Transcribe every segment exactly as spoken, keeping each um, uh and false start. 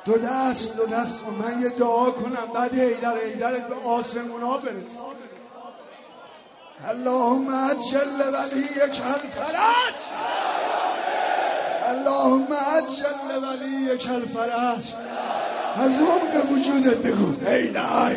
دو دست دو دست کن من یه دعا کنم بعد حیدر حیدرت به آسمون ها برس. اللهم اجل ولیک الفرج، اللهم اجل ولیک الفرج. از عمق وجودت بگو حیدر.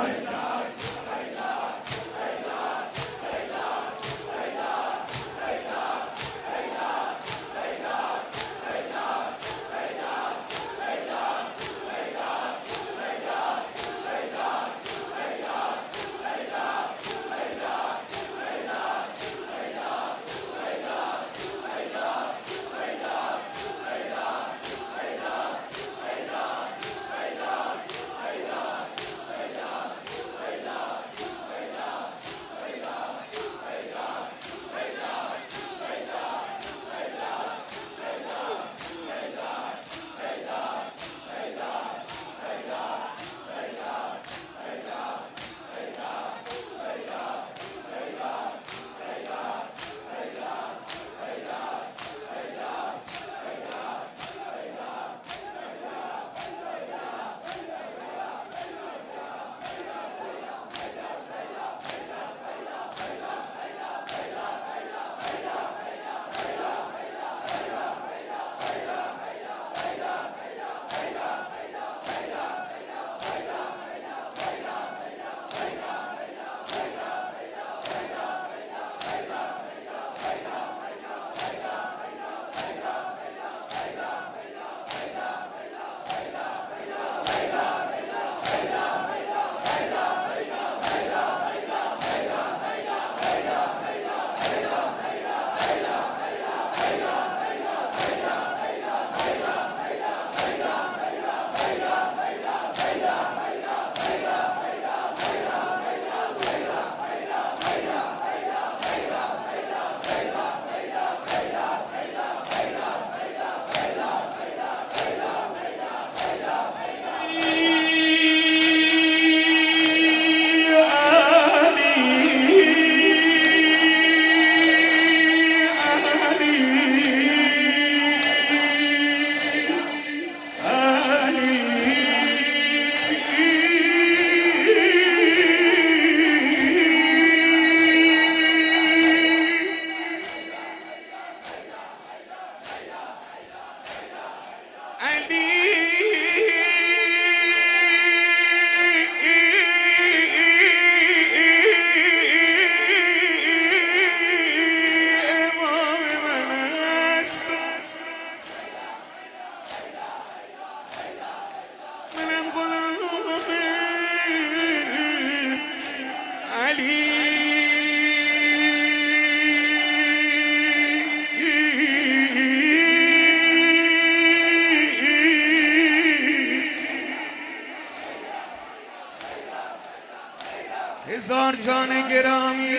هزار جان گرامی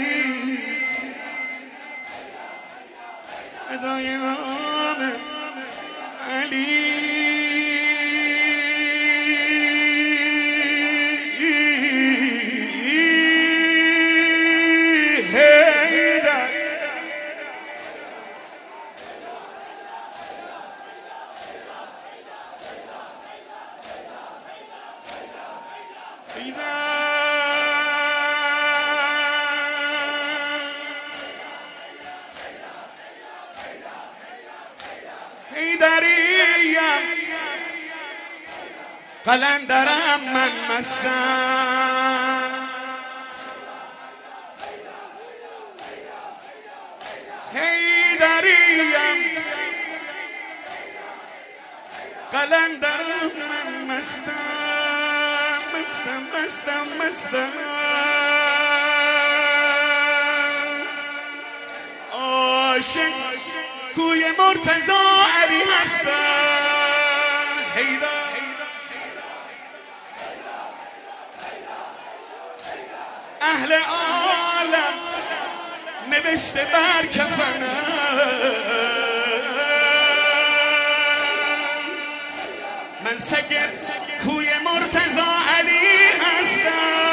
ادای نام علی حیدر حیدریم قلندرم من مستم حیدریم قلندرم من مستم مستم مستم مستم عاشق کوی مرتضی علی هستم حیدر اهل عالم نوشته بر کفنم من سگ کوی مرتضی علی هستم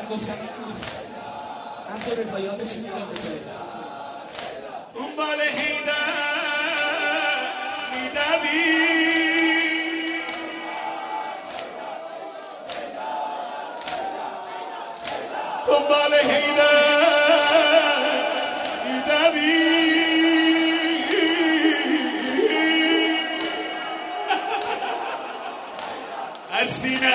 گفتم عبد رضا یادش میاد دنبال حیدر میدوی دنبال حیدر میدوی از سینه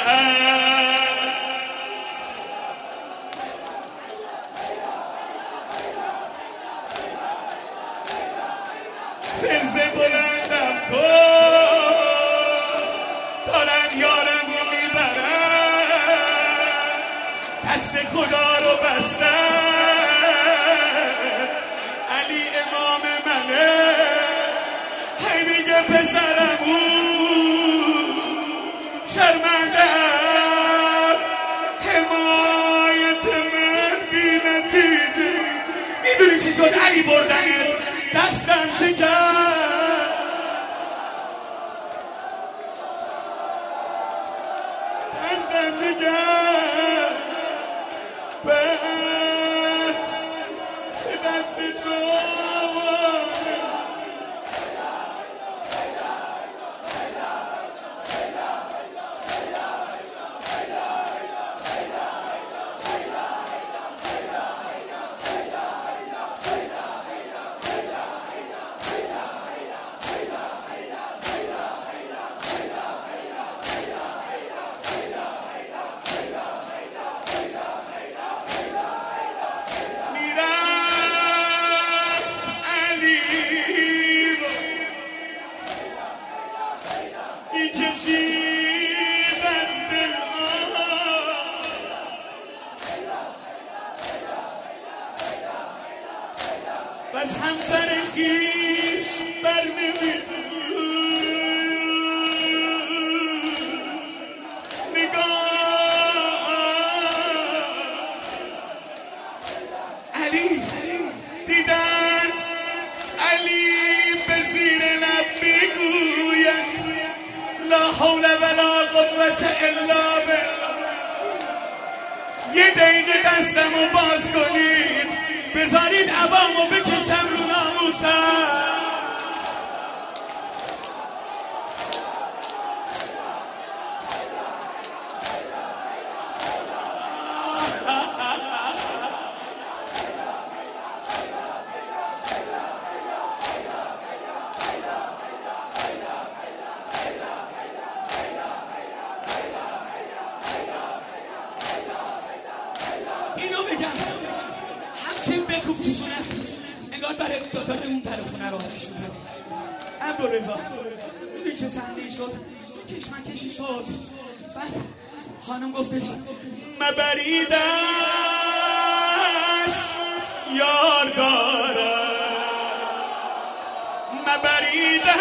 فزه بلندم کن دارن یارم رو میبرن دست خدا رو بستن علی امام منه هی میگه پسرمون شرمندم حمایت من بی نتیجه میدونی چی شد علی بردنت دستم شکر دستم شکر به دست تو بس همسر خیش برمی‌بید نگاه علی دیدن علی به زیر لب میگوید لا حول ولا قوة الا بالله یه دقیقه دستمو باز کنید بذارید عبامو بکشم رو ناموسم اینو بگم همچین بکوب تو خونست انگار برای دادای اون پر خونه رو آتیش میزنی عبد رضا میدونی چه صحنه‌ای شد کشمکشی شد بعد خانم گفتش مبریدش یار دارم مبریدش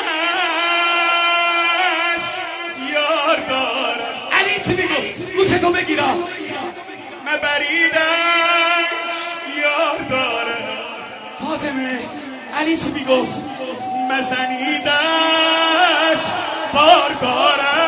یار دارم علی چی میگفت گوشتو بگیرا مبریدش یار داره فاطمه علی چی میگفت مزنیدش بار داره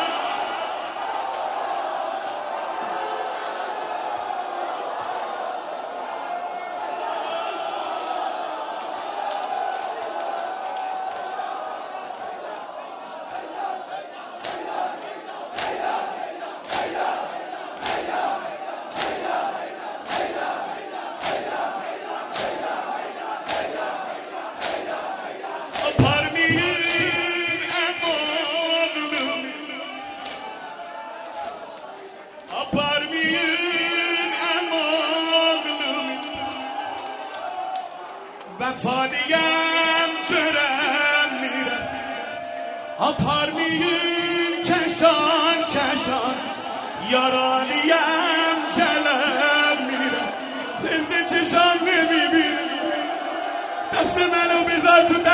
وفادیم جرم میرم آپار میون کشان کشان یارانیم جلم میرم فزه چشان نمیبینم دست منو بذار تو